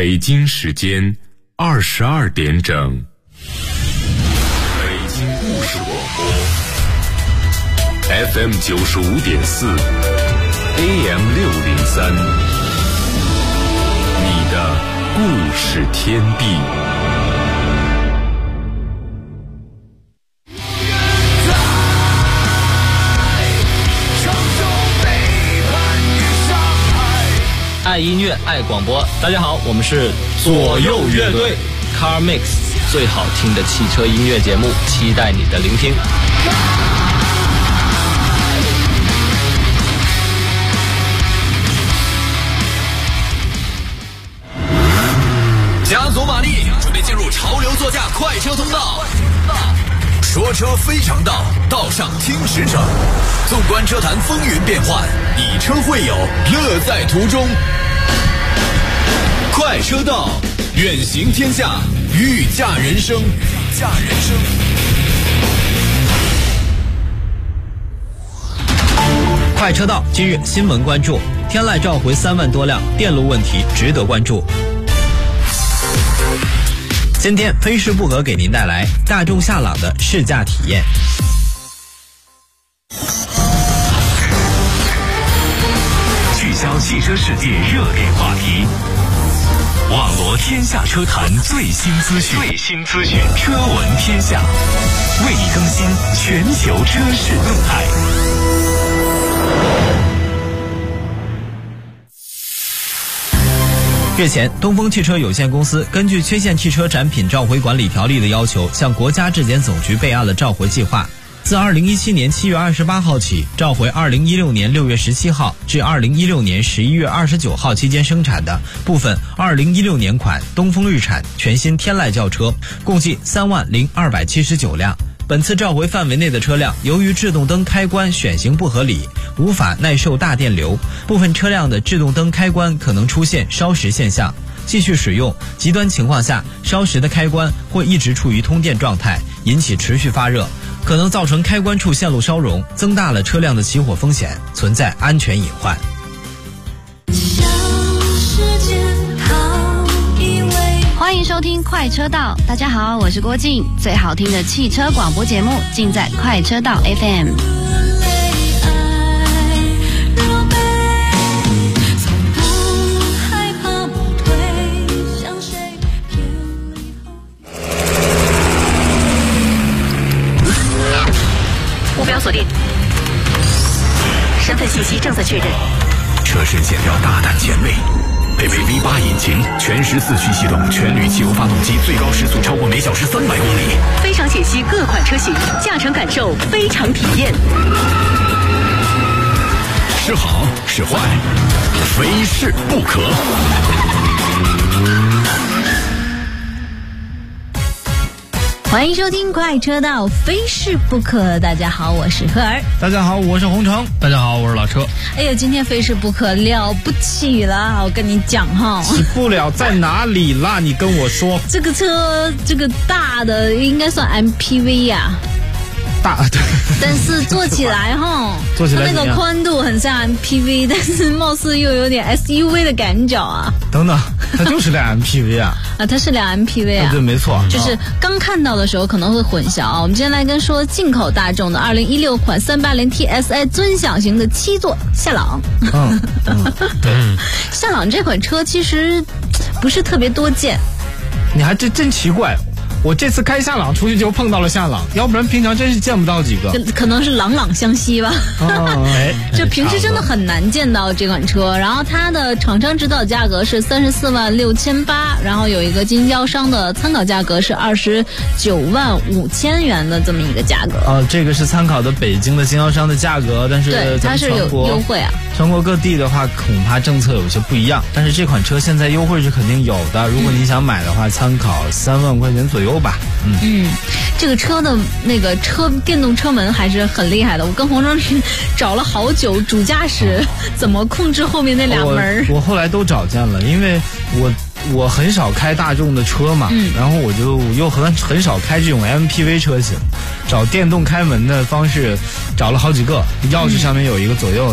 北京时间22点整。北京故事广播 FM 95.4 AM 603，你的故事天地。 爱音乐，爱广播。大家好，我们是左右乐队 Car Mix， 最好听的汽车音乐节目，期待你的聆听。 加足马力，准备进入潮流座驾快车通道。说车非常道，道上听实诚。纵观车坛风云变幻，以车会友，乐在途中。快车道，远行天下，御驾人生。 快车道，今日新闻关注：天籁召回3万多辆，电路问题值得关注。今天非试不可给您带来大众夏朗的试驾体验。 聚焦汽车世界热点话题，网罗天下车坛最新资讯，车闻天下，为你更新全球车市动态。 日前，东风汽车有限公司根据缺陷汽车产品召回管理条例的要求，向国家质检总局备案了召回计划。自2017年7月28号起，召回2016年6月17号至2016年11月29号期间生产的部分2016年款东风日产全新天籁轿车，共计30279辆。本次召回范围内的车辆，由于制动灯开关选型不合理，无法耐受大电流，部分车辆的制动灯开关可能出现烧蚀现象。继续使用，极端情况下，烧蚀的开关会一直处于通电状态，引起持续发热，可能造成开关处线路烧融，增大了车辆的起火风险，存在安全隐患。 欢迎收听快车道，大家好，我是郭静，最好听的汽车广播节目尽在快车道 FM。 目标锁定，身份信息正在确认。 车身线条大胆前卫，配备 V8 引擎，全时4驱系统，全铝汽油发动机，最高时速超过每小时300公里。 非常解析各款车型，驾乘感受非常体验。 是好是坏，非试不可。 欢迎收听快车道，非试不可。大家好，我是赫尔。 大家好，我是洪城。大家好，我是老车。 哎呀，今天非试不可，了不起了！我跟你讲哈， 起不了在哪里啦？你跟我说。 这个车，这个大的应该算 MPV 呀。 大对， 但是坐起来哈， 坐起来它那个宽度很像 MPV， 但是貌似又有点 SUV 的感觉啊。 等等，它就是辆 MPV 啊。 啊，它是辆 MPV 啊。 对，没错。 就是刚看到的时候可能会混淆啊。我们今天来跟说进口大众的2016款380 TSI 尊享型的7座夏朗。对，夏朗这款车其实不是特别多见。 你还真奇怪。我这次开夏朗出去就碰到了夏朗，要不然平常真是见不到几个。 可能是朗朗相惜吧。就平时真的很难见到这款车。然后它的厂商指导价格是34万6800，然后有一个经销商的参考价格是29万5000元的这么一个价格。 这个是参考的北京的经销商的价格，但是对它是有优惠啊。 全国各地的话，恐怕政策有些不一样，但是这款车现在优惠是肯定有的。如果你想买的话，参考3万块钱左右吧。 这个车的那个电动车门还是很厉害的。我跟洪章找了好久，主驾驶怎么控制后面那俩门。 我后来都找见了，因为我很少开大众的车嘛，然后我又很少开这种 MPV 车型，找电动开门的方式找了好几个，钥匙上面有一个左右的，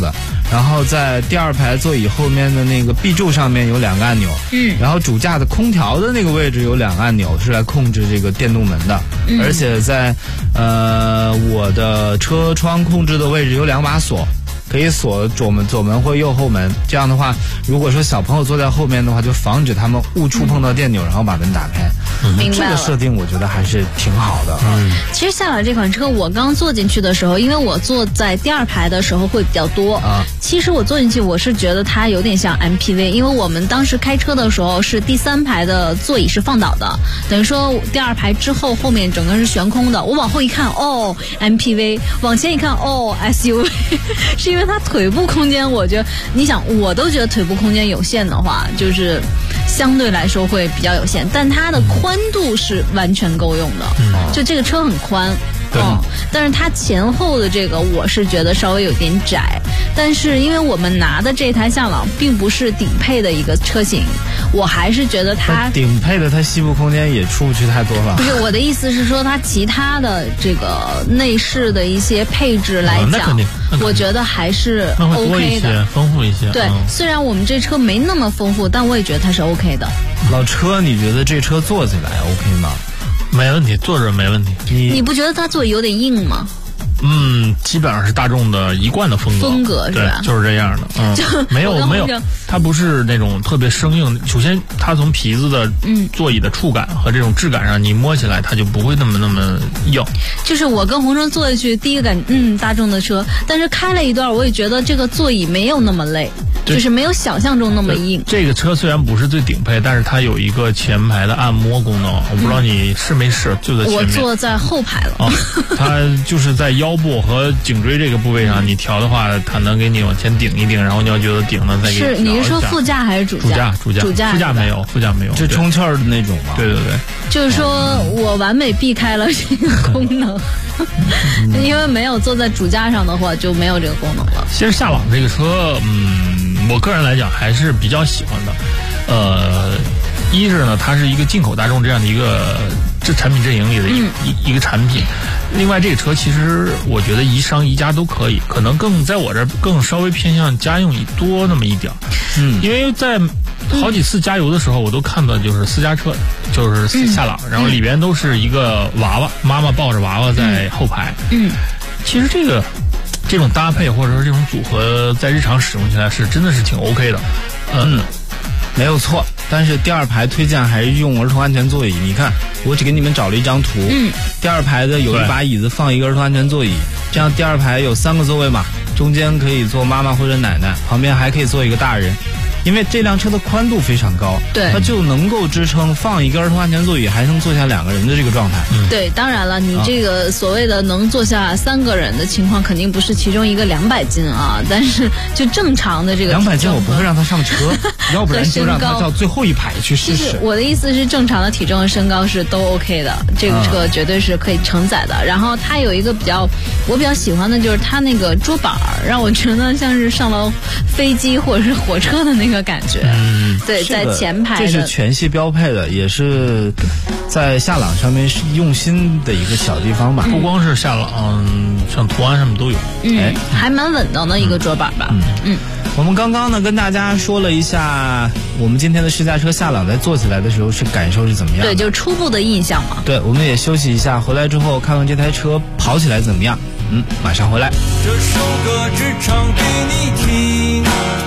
然后在第2排座椅后面的那个壁柱上面有2个按钮，然后主驾的空调的那个位置有2个按钮是来控制这个电动门的，而且在我的车窗控制的位置有2把锁。可以锁左门或右后门，这样的话，如果说小朋友坐在后面的话，就防止他们误触碰到电钮，然后把门打开。 明白了。 这个设定我觉得还是挺好的。 其实夏朗这款车，我刚坐进去的时候，因为我坐在第2排的时候会比较多啊。其实我坐进去，我是觉得它有点像 MPV， 因为我们当时开车的时候是第3排的座椅是放倒的，等于说第2排之后后面整个是悬空的。我往后一看，哦 MPV， 往前一看，哦 SUV， 是因为它腿部空间，我觉得你想，我都觉得腿部空间有限的话，就是相对来说会比较有限，但它的宽度是完全够用的，就这个车很宽。但是它前后的这个我是觉得稍微有点窄，但是因为我们拿的这台夏朗并不是顶配的一个车型，我还是觉得它顶配的它膝部空间也出不去太多了。 不是，我的意思是说它其他的这个内饰的一些配置来讲，我觉得还是 OK 的， 丰富一些。 对，虽然我们这车没那么丰富，但我也觉得它是 OK 的。 老车，你觉得这车坐起来 OK 吗？ 没问题，坐着没问题。 你不觉得它座椅有点硬吗？ 基本上是大众的一贯的风格是吧？ 对，就是这样的。没有，它不是那种特别生硬。首先，它从皮子的座椅的触感和这种质感上，你摸起来它就不会那么硬。 就是我跟洪生坐下去，第一个感觉，大众的车，但是开了一段，我也觉得这个座椅没有那么累，就是没有想象中那么硬。 这个车虽然不是最顶配，但是它有一个前排的按摩功能，我不知道你试没试，就在前面。 我坐在后排了。 它就是在腰部和颈椎这个部位上，你调的话，它能给你往前顶一顶，然后你要觉得顶了再给你调一下。 你是说副驾还是主驾？ 主驾没有，副驾没有。 这充气儿的那种吗？ 对。 就是说我完美避开了这个功能，因为没有坐在主驾上的话就没有这个功能了。 其实夏朗这个车，我个人来讲还是比较喜欢的。一是呢，它是一个进口大众这样的一个产品阵营里的一个产品。另外，这个车其实我觉得宜商宜家都可以，可能在我这儿更稍微偏向家用多那么一点。因为在好几次加油的时候，我都看到就是私家车，就是夏朗，然后里边都是一个娃娃，妈妈抱着娃娃在后排。其实这种搭配或者说这种组合，在日常使用起来真的是挺 OK 的。 没有错。但是第2排推荐还是用儿童安全座椅。你看，我只给你们找了一张图。第2排的有一把椅子放一个儿童安全座椅，这样第2排有3个座位嘛，中间可以坐妈妈或者奶奶，旁边还可以坐一个大人。因为这辆车的宽度非常高， 对， 它就能够支撑放一个儿童安全座椅，还能坐下2个人的这个状态。 对，当然了，你这个所谓的能坐下3个人的情况，肯定不是其中一个200斤啊，但是就正常的这个 200斤，我不会让他上车，要不然就让他到最后一排去试试。 我的意思是，正常的体重和身高是都 OK 的，这个车绝对是可以承载的。然后它有一个我比较喜欢的就是它那个桌板，让我觉得像是上了飞机或者是火车的那个感觉。对，在前排的， 这是全系标配的，也是在夏朗上面是用心的一个小地方吧。 不光是夏朗，像途安上面都有。 还蛮稳当的一个桌板吧。 我们刚刚呢跟大家说了一下，我们今天的试驾车夏朗在坐起来的时候感受是怎么样的？ 对，就初步的印象嘛。 对，我们也休息一下，回来之后看看这台车跑起来怎么样。马上回来。 这首歌只唱给你听，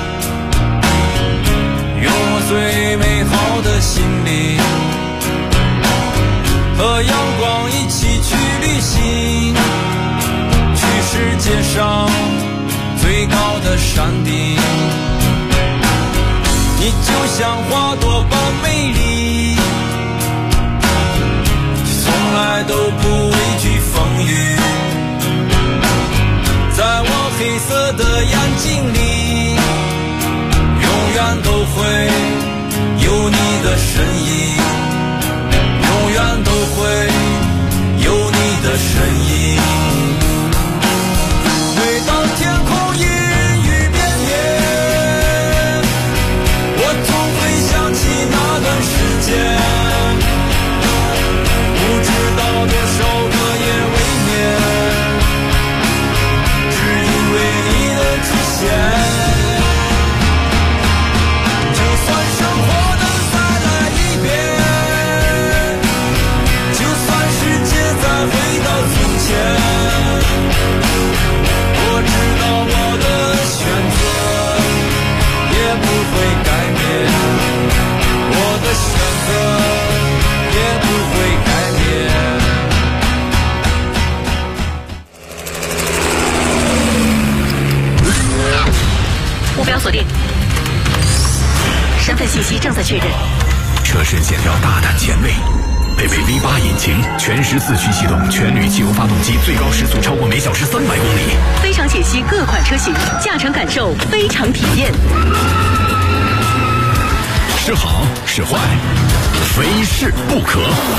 用我最美好的心灵，和阳光一起去旅行，去世界上最高的山顶。你就像花朵般美丽，从来都不畏惧风雨，在我黑色的眼睛里，永远都会有你的身影，永远都会有你的身影。每当天空阴雨绵延，我总会想起那段时间，不知道多少个夜未眠，只因为你的出现。 锁定。身份信息正在确认。 车身线条大胆前卫，配备 V8 引擎，全时4驱系统，全铝汽油发动机，最高时速超过每小时300公里。 非常解析各款车型，驾乘感受非常体验。 是好是坏，非试不可。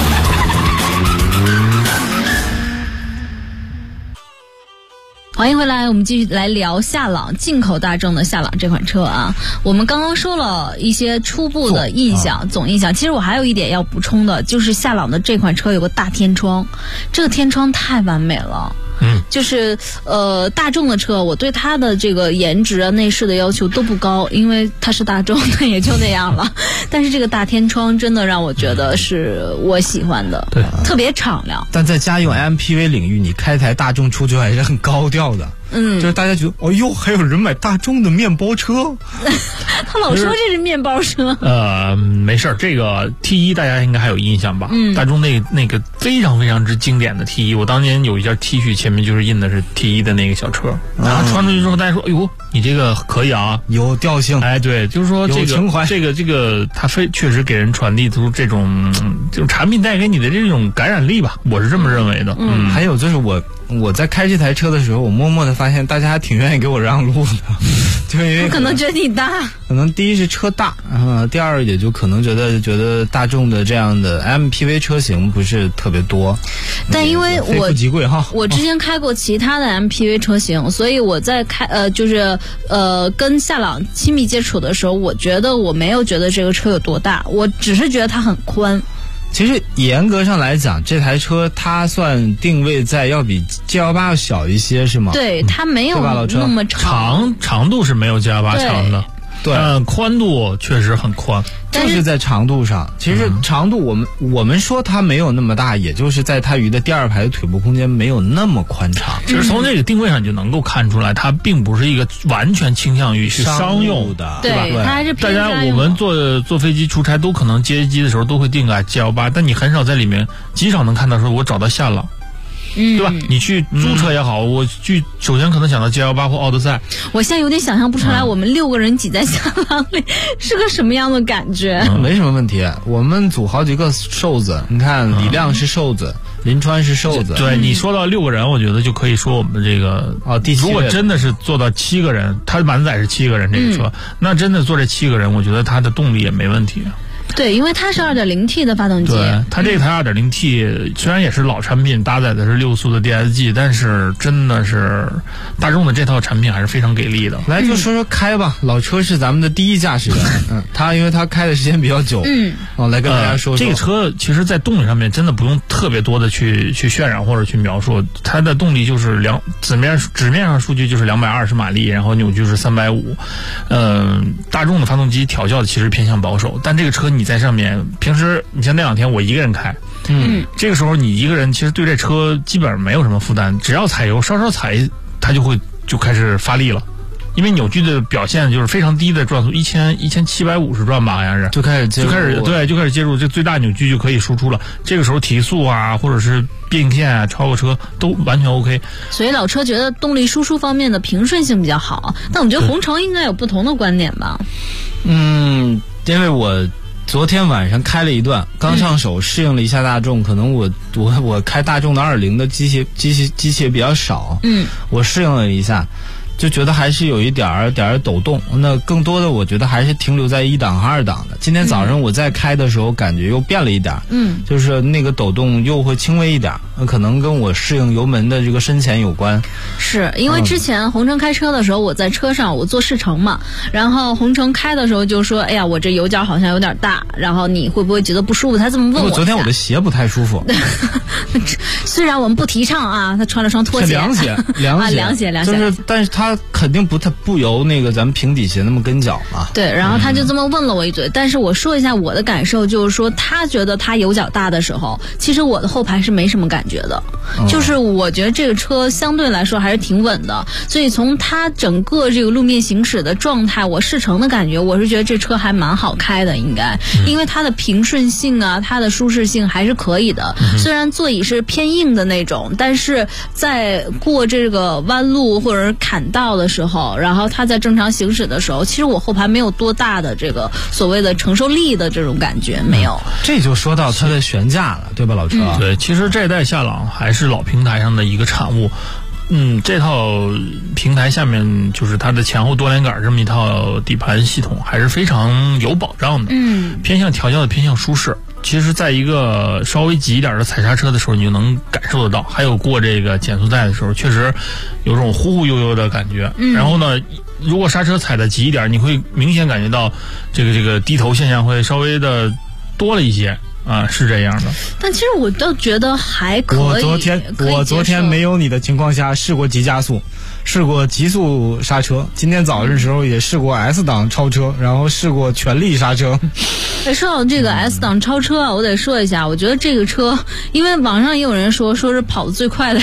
欢迎回来，我们继续来聊夏朗，进口大众的夏朗这款车啊。我们刚刚说了一些初步的印象，总印象。其实我还有一点要补充的，就是夏朗的这款车有个大天窗，这个天窗太完美了。就是大众的车，我对它的这个颜值啊、内饰的要求都不高，因为它是大众，那也就那样了。但是这个大天窗真的让我觉得是我喜欢的， 对， 特别敞亮。 但在家用 MPV 领域，你开台大众出去还是很高调的。就是大家觉得，哦哟，还有人买大众的面包车。 他老说这是面包车。 没事儿，这个 T1 大家应该还有印象吧？大众那个非常非常之经典的 T1，我当年有一件 T 恤，前面就是印的是 T1 的那个小车，然后穿出去之后，大家说，哎呦，你这个可以啊， 有调性。 哎，对，就是说这个情怀， 这个它确实给人传递出这种产品带给你的这种感染力吧，我是这么认为的。 还有就是我在开这台车的时候，我默默的发现大家还挺愿意给我让路的，就因为可能觉得你大， 可能第一是车大，第二也就可能觉得大众的这样的 MPV 车型不是特别多， 但因为非富即贵哈。 我之前开过其他的 MPV 车型，所以我在跟夏朗亲密接触的时候，我觉得我没有觉得这个车有多大，我只是觉得它很宽。 其实严格上来讲，这台车它算定位在要比 G18 要小一些，是吗？ 对，它没有那么长度是没有 G18 长的。对，宽度确实很宽， 就是在长度上。其实长度我们说它没有那么大，也就是在它鱼的第二排的腿部空间没有那么宽敞。 其实从这个定位上就能够看出来，它并不是一个完全倾向于是商用的， 对吧？它还是偏大家我们坐飞机出差都可能接机的时候都会定个 G18，但你很少在里面极少能看到说我找到夏朗。对吧？你去租车也好，我去首先可能想到 G18 或奥德赛。 我现在有点想象不出来，我们6个人挤在夏朗里是个什么样的感觉。 没什么问题，我们组好几个瘦子，你看李亮是瘦子，林川是瘦子。 对，你说到6个人，我觉得就可以说我们这个第7 如果真的是做到7个人，它满载是7个人这个车，那真的坐这7个人，我觉得它的动力也没问题。 对，因为它是 2.0T 的发动机。 对，它这台 2.0T 虽然也是老产品，搭载的是6速的 DSG， 但是真的是大众的这套产品还是非常给力的。 来就说说开吧，老车是咱们的第一驾驶员，因为他开的时间比较久，来跟大家说说。 这个车其实在动力上面真的不用特别多的去渲染或者去描述，它的动力就是纸面上数据就是220马力，然后扭矩是350。大众的发动机调教的其实偏向保守，但这个车你在上面，平时你像那2天我一个人开，这个时候你一个人其实对这车基本上没有什么负担，只要踩油稍稍踩，它就开始发力了。因为扭矩的表现就是非常低的转速，1750转吧，好像是就开始接入，这最大扭矩就可以输出了。这个时候提速啊，或者是变线啊，超过车都完全 OK。 所以老车觉得动力输出方面的平顺性比较好，但我觉得宏程应该有不同的观点吧。 因为我昨天晚上开了一段，刚上手适应了一下大众，可能我开大众的2.0的机械比较少，我适应了一下。就觉得还是有一点儿抖动，那更多的我觉得还是停留在1档和2档的。今天早上我在开的时候感觉又变了一点，就是那个抖动又会轻微一点，可能跟我适应油门的这个深浅有关。 是因为之前宏程开车的时候，我在车上我做试乘嘛，然后宏程开的时候就说，哎呀，我这油角好像有点大，然后你会不会觉得不舒服？他这么问我。 昨天我的鞋不太舒服。 虽然我们不提倡啊，他穿了双拖鞋。 凉鞋，就是，但是他肯定不由那个咱们平底鞋那么跟脚嘛。 对，然后他就这么问了我一嘴，但是我说一下我的感受，就是说他觉得他油角大的时候，其实我的后排是没什么感觉的，就是我觉得这个车相对来说还是挺稳的，所以从他整个这个路面行驶的状态，我试乘的感觉，我是觉得这车还蛮好开的，应该，因为它的平顺性啊，它的舒适性还是可以的。虽然座椅是偏硬的那种，但是在过这个弯路或者是坎道的时候，然后它在正常行驶的时候，其实我后排没有多大的这个所谓的承受力的这种感觉，没有。 这就说到它的悬架了，对吧，老车？ 对，其实这代夏朗还是老平台上的一个产物。这套平台下面就是它的前后多连杆这么一套底盘系统，还是非常有保障的。偏向调教的偏向舒适。其实在一个稍微急一点的踩刹车的时候，你就能感受得到，还有过这个减速带的时候，确实有种忽忽悠悠的感觉。然后呢，如果刹车踩的急一点，你会明显感觉到这个低头现象会稍微的多了一些。是这样的。 但其实我倒觉得还可以。 我昨天没有你的情况下试过急加速，试过急速刹车，今天早上的时候也试过 S 档超车，然后试过全力刹车。 说到这个 S 档超车啊，我得说一下，我觉得这个车，因为网上也有人说是跑得最快的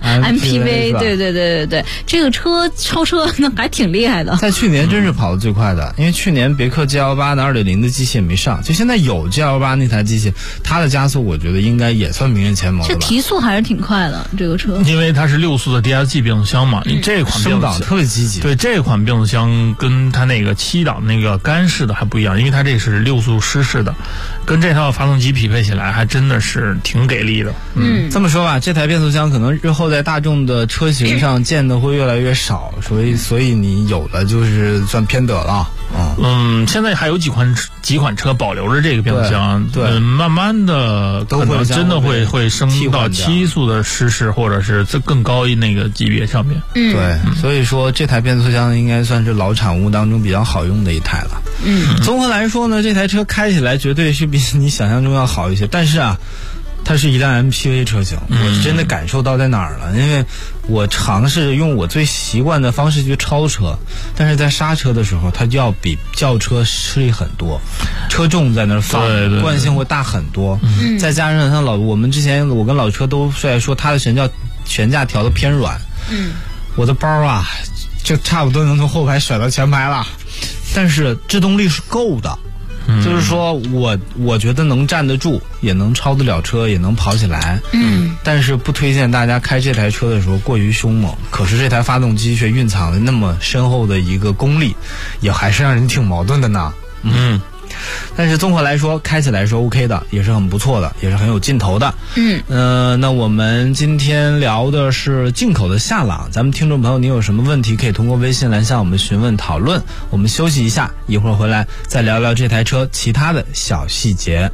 MPV， 对，这个车超车那还挺厉害的。 在去年真是跑得最快的，因为去年别克 GL8 的 2.0 的机械没上，就现在有 GL8 那台机械，它的加速我觉得应该也算名列前茅的吧。 这提速还是挺快的，这个车。 因为它是6速的 DSG 变速箱嘛，这款升档特别积极。 对，这款变速箱跟它那个7档那个干式的还不一样，因为它这是6速湿式的，跟这套发动机匹配起来还真的是挺给力的。 这么说吧，这台变速箱可能日后在大众的车型上见的会越来越少，所以你有的就是算偏得了。 现在还有几款车保留着这个变速箱， 对， 慢慢的可能真的会升到7速的湿式，或者是更高那个级别上面。 对，所以说这台变速箱应该算是老产物当中比较好用的一台了。综合来说呢，这台车开起来绝对是比你想象中要好一些，但是它是一辆 MPV 车型，我真的感受到在哪儿了？因为我尝试用我最习惯的方式去超车，但是在刹车的时候，它就要比轿车吃力很多，车重在那儿放，惯性会大很多。再加上像我们之前我跟老车都在说，它的悬架调的偏软。我的包就差不多能从后排甩到前排了，但是制动力是够的。就是说我觉得能站得住，也能超得了车，也能跑起来。但是不推荐大家开这台车的时候过于凶猛。可是这台发动机却蕴藏了那么深厚的一个功力，也还是让人挺矛盾的呢。但是综合来说，开起来是 OK 的，也是很不错的，也是很有劲头的。那我们今天聊的是进口的夏朗，咱们听众朋友，你有什么问题可以通过微信来向我们询问讨论。我们休息一下，一会儿回来再聊聊这台车其他的小细节。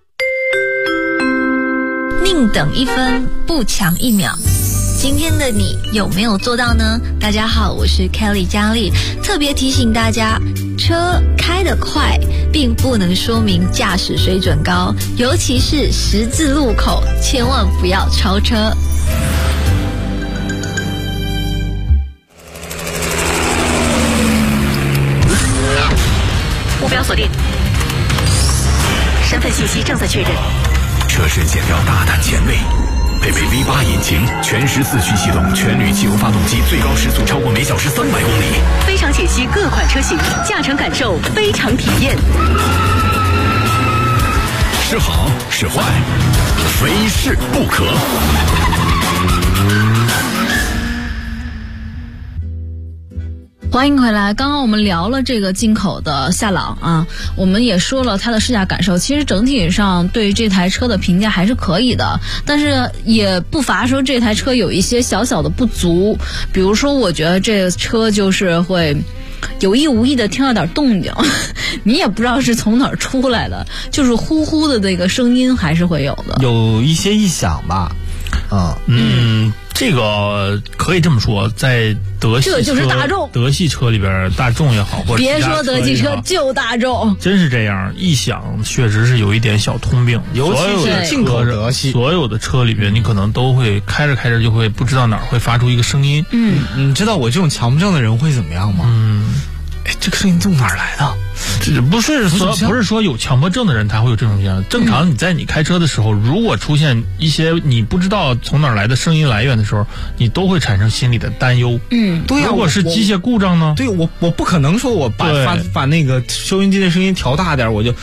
宁等一分，不强1秒。今天的你有没有做到呢？大家好，我是 Kelly 佳丽，特别提醒大家，车开得快并不能说明驾驶水准高，尤其是十字路口，千万不要超车。 目标锁定，身份信息正在确认。 车身线条大胆前卫，配备 V8 引擎，全时4驱系统，全铝汽油发动机，最高时速超过每小时300公里。 非常解析各款车型，驾乘感受非常体验。 是好是坏，非试不可。 欢迎回来。刚刚我们聊了这个进口的夏朗我们也说了它的试驾感受。其实整体上对这台车的评价还是可以的，但是也不乏说这台车有一些小小的不足。比如说，我觉得这车就是会有意无意的听到点动静，你也不知道是从哪儿出来的，就是呼呼的那个声音还是会有的， 有一些异响吧。 这个可以这么说，在德系车， 这就是大众。 德系车里边，大众也好，或者别说德系车，就大众， 真是这样。异响确实是有一点小通病， 尤其是进口德系， 所有的车里边，你可能都会开着开着就会不知道哪儿会发出一个声音。 你知道我这种强迫症的人会怎么样吗？这个声音从哪儿来的？ 这不是说有强迫症的人他会有这种现象。正常你在你开车的时候，如果出现一些你不知道从哪儿来的声音来源的时候，你都会产生心理的担忧。 对呀。 如果是机械故障呢？ 对，我不可能说我把那个收音机的声音调大点，我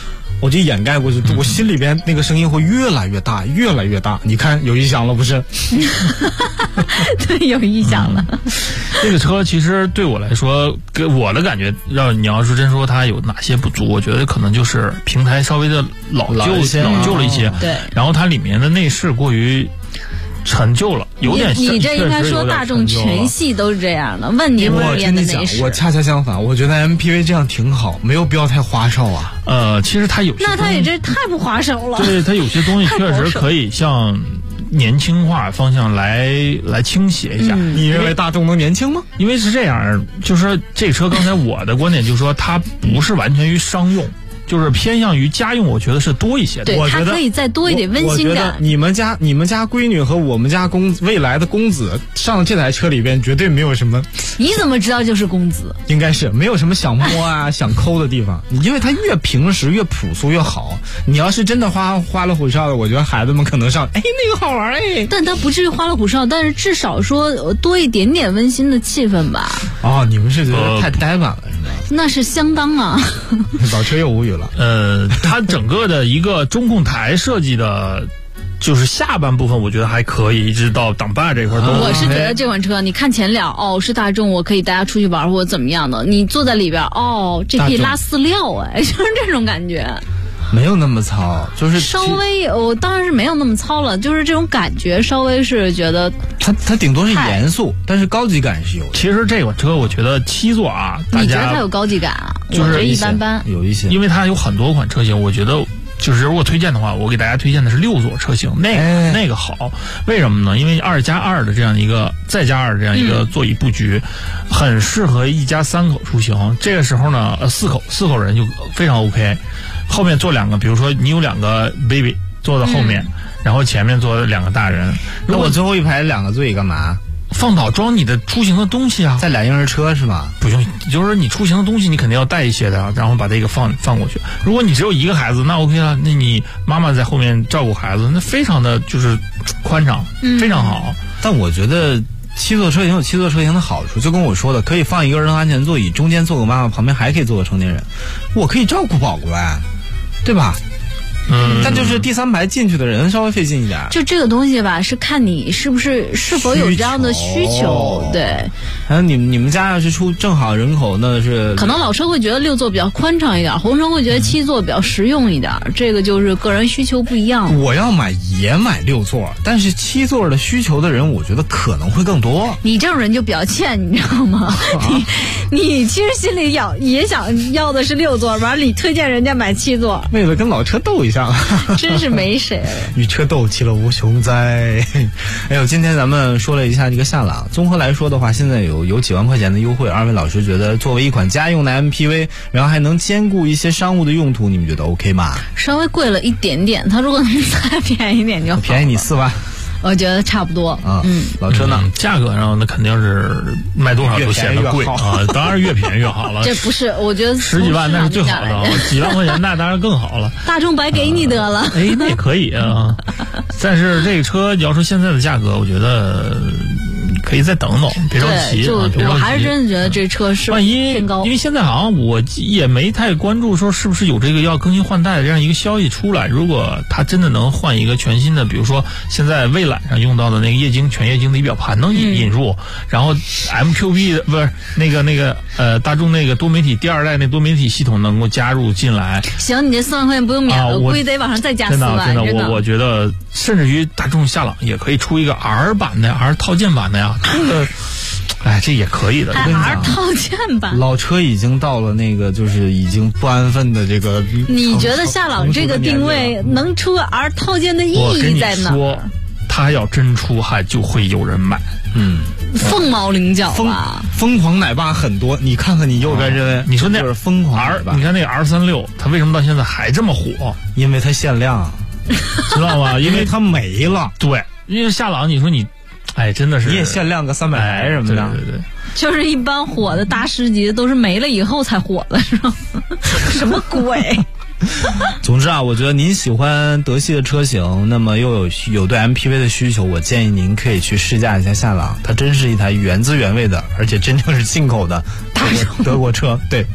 我就掩盖过去，我心里边那个声音会越来越大，越来越大。你看有异响了不是？ 对，有异响了。 这个车其实对我来说，给我的感觉，你要是真说它有哪些不足，我觉得可能就是平台稍微的老旧了一些， 对。 然后它里面的内饰过于陈旧了，有点。 你这应该说大众全系都是这样的，万年不变的内饰。 我恰恰相反，我觉得 MPV 这样挺好，没有必要太花哨啊。 其实它有些那它也这太不花哨了。 对，它有些东西确实可以向年轻化方向来倾斜一下。 你认为大众能年轻吗？ 因为是这样，就是说这车刚才我的观点就是说，它不是完全于商用。就是偏向于家用，我觉得是多一些的。 对， 我觉得它可以再多一点温馨感。 我觉得你们家闺女和我们家未来的公子上这台车里边绝对没有什么。 你怎么知道就是公子？ 应该是没有什么想摸啊、想抠的地方，因为它越平实、越朴素越好。你要是真的花里胡哨的，我觉得孩子们可能上，那个好玩哎。 但它不至于花里胡哨，但是至少说多一点点温馨的气氛吧。 哦，你们是觉得太呆板了是吗？ 那是相当啊。 老车又无语了。 它整个的一个中控台设计的，就是下半部分我觉得还可以，一直到挡把这块都。 我是觉得这款车，你看前脸是大众，我可以带大家出去玩或者怎么样的，你坐在里边这可以拉饲料就是这种感觉。 没有那么糙，就是稍微，我当然是没有那么糙了，就是这种感觉稍微是觉得它顶多是严肃，但是高级感是有的。 其实这款车我觉得7座啊， 你觉得它有高级感啊？ 就是我觉得一般般， 有一些， 因为它有很多款车型，我觉得就是如果推荐的话，我给大家推荐的是6座车型，那个好，为什么呢？因为2+2的这样一个再加2这样一个座椅布局，很适合一家3口出行。这个时候呢，4口人就非常 OK。后面坐2个，比如说你有2个 baby 坐在后面，然后前面坐2个大人。 那我最后一排2个座椅干嘛？ 放倒装你的出行的东西啊。 在2婴儿车是吧？ 不用，就是你出行的东西你肯定要带一些的，然后把这个放过去。如果你只有1个孩子，那 OK 了，那你妈妈在后面照顾孩子，那非常的就是宽敞，非常好。 但我觉得7座车型有7座车型的好处，就跟我说的，可以放一个儿童安全座椅，中间坐个妈妈，旁边还可以坐个成年人，我可以照顾宝宝呗，对吧？但就是第3排进去的人稍微费劲一点。 就这个东西吧，是看你是否有这样的需求。对。 还有你们家要是出正好人口，那是可能老车会觉得6座比较宽敞一点，红车会觉得7座比较实用一点，这个就是个人需求不一样。 我要买也买6座，但是7座的需求的人，我觉得可能会更多。 你这种人就比较欠，你知道吗？你其实心里也想要的是6座，完了你推荐人家买7座， 为了跟老车斗一下。 真是没谁。 与车斗起了无穷灾。哎呦，今天咱们说了一下这个夏朗，综合来说的话，现在有几万块钱的优惠。2位老师觉得作为一款家用的 MPV， 然后还能兼顾一些商务的用途，你们觉得 OK 吗？ 稍微贵了一点点，它如果能再便宜一点就好了。 便宜你4万。 我觉得差不多啊。老车呢？ 价格上那肯定是卖多少都显得贵啊，当然越便宜越好了。 这不是，我觉得 10几万那是最好的，几万块钱那当然更好了。 大众白给你得了。 那也可以啊。但是这个车要说现在的价格，我觉得可以再等等，别着急。 我还是真的觉得这车是偏高， 因为现在好像我也没太关注说是不是有这个要更新换代的这样一个消息出来。如果它真的能换一个全新的，比如说现在蔚揽上用到的那个全液晶的仪表盘能引入，然后 MQB 的不是那个大众那个多媒体第2代那多媒体系统能够加入进来。 行，你这4万块钱不用免了，我估计得往上再加4万。 真的，我觉得甚至于大众夏朗也可以出一个 R 版的 R 套件版的呀。这也可以的。 R 套件版， 老车已经到了那个就是已经不安分的这个。 你觉得夏朗这个定位能出 R 套件的意义在哪？ 我跟你说，他要真出还就会有人买。 凤毛麟角吧。 疯狂奶爸很多，你看看你右边这位， 你说那就是疯狂 R， 你看那个 R36，它为什么到现在还这么火？ 因为它限量， 知道吗？ 因为它没了。 对，因为夏朗，你说你。真的是你也限量个300台什么的。 对， 就是一般火的大师级都是没了以后才火的，是吧？什么鬼？ 总之啊，我觉得您喜欢德系的车型，那么又有对 MPV 的需求，我建议您可以去试驾一下夏朗，它真是一台原汁原味的，而且真正是进口的德国车。对，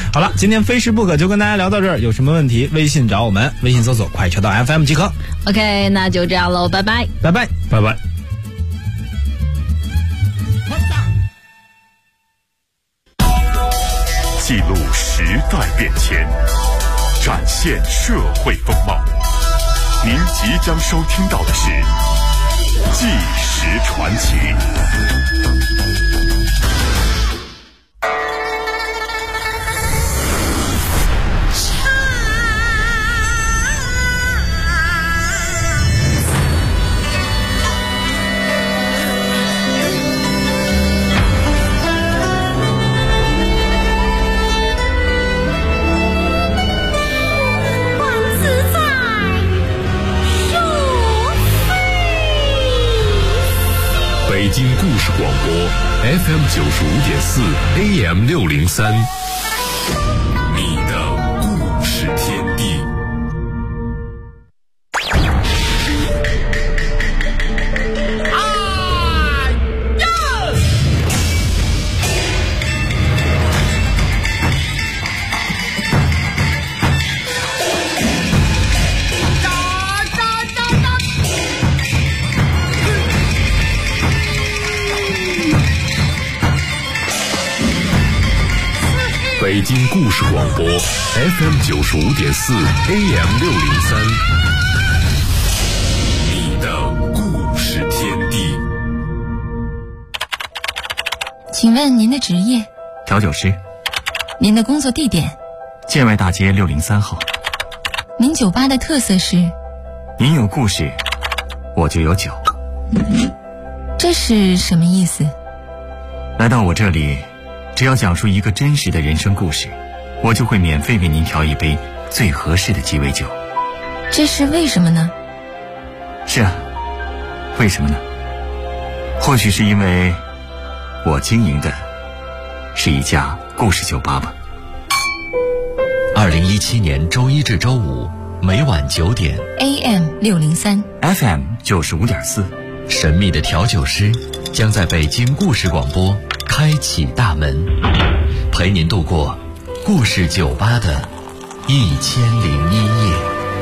好了，今天非吃不可就跟大家聊到这儿，有什么问题微信找我们，微信搜索快车道 FM 即可。 OK， 那就这样喽，拜拜拜拜拜拜。 记录时代变迁，展现社会风貌。您即将收听到的是《纪实传奇》。北京故事广播 FM 95.4 AM 603，你的故事天地。北京故事广播 FM 95.4 AM 603，你的故事天地。 请问您的职业？ 调酒师。 您的工作地点？ 建外大街603号。 您酒吧的特色是？ 您有故事，我就有酒。 这是什么意思？ 来到我这里，只要讲述一个真实的人生故事，我就会免费为您调一杯最合适的鸡尾酒。 这是为什么呢？ 是啊，为什么呢？或许是因为我经营的是一家故事酒吧吧。 2017年周一至周五每晚9点 AM 603 FM 95.4， 神秘的调酒师将在北京故事广播开启大门，陪您度过故事酒吧的1001夜。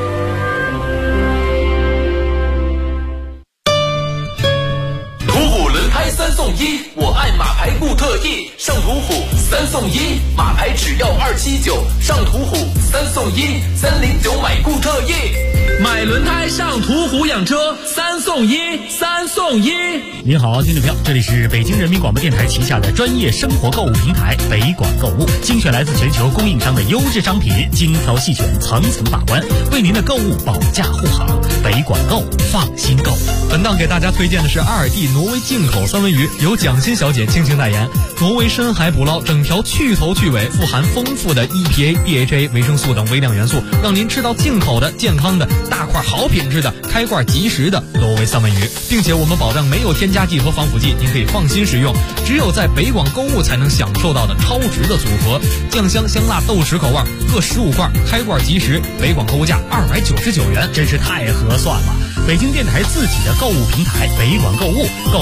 途虎轮胎3送1，我爱马牌固特异，上途虎3送1，马牌只要279，上途虎3送1，309买固特异，买轮胎上途虎养车3送1，3送1。 您好，听众朋友，这里是北京人民广播电台旗下的专业生活购物平台北广购物，精选来自全球供应商的优质商品，精挑细选，层层把关，为您的购物保驾护航。北广购，放心购。 本档给大家推荐的是阿尔蒂挪威进口三文鱼，由蒋欣小姐倾情代言。挪威深海捕捞，整条去头去尾，富含丰富的 EPA、DHA、维生素等微量元素，让您吃到进口的、健康的、大块好品质的、开罐即食的挪威三文鱼，并且我们保证没有添加剂和防腐剂，您可以放心食用。只有在北广购物才能享受到的超值的组合，酱香香辣豆豉口味各15罐，开罐即食，北广购物价299元， 真是太合算了。北京电台自己的购物平台北广购物。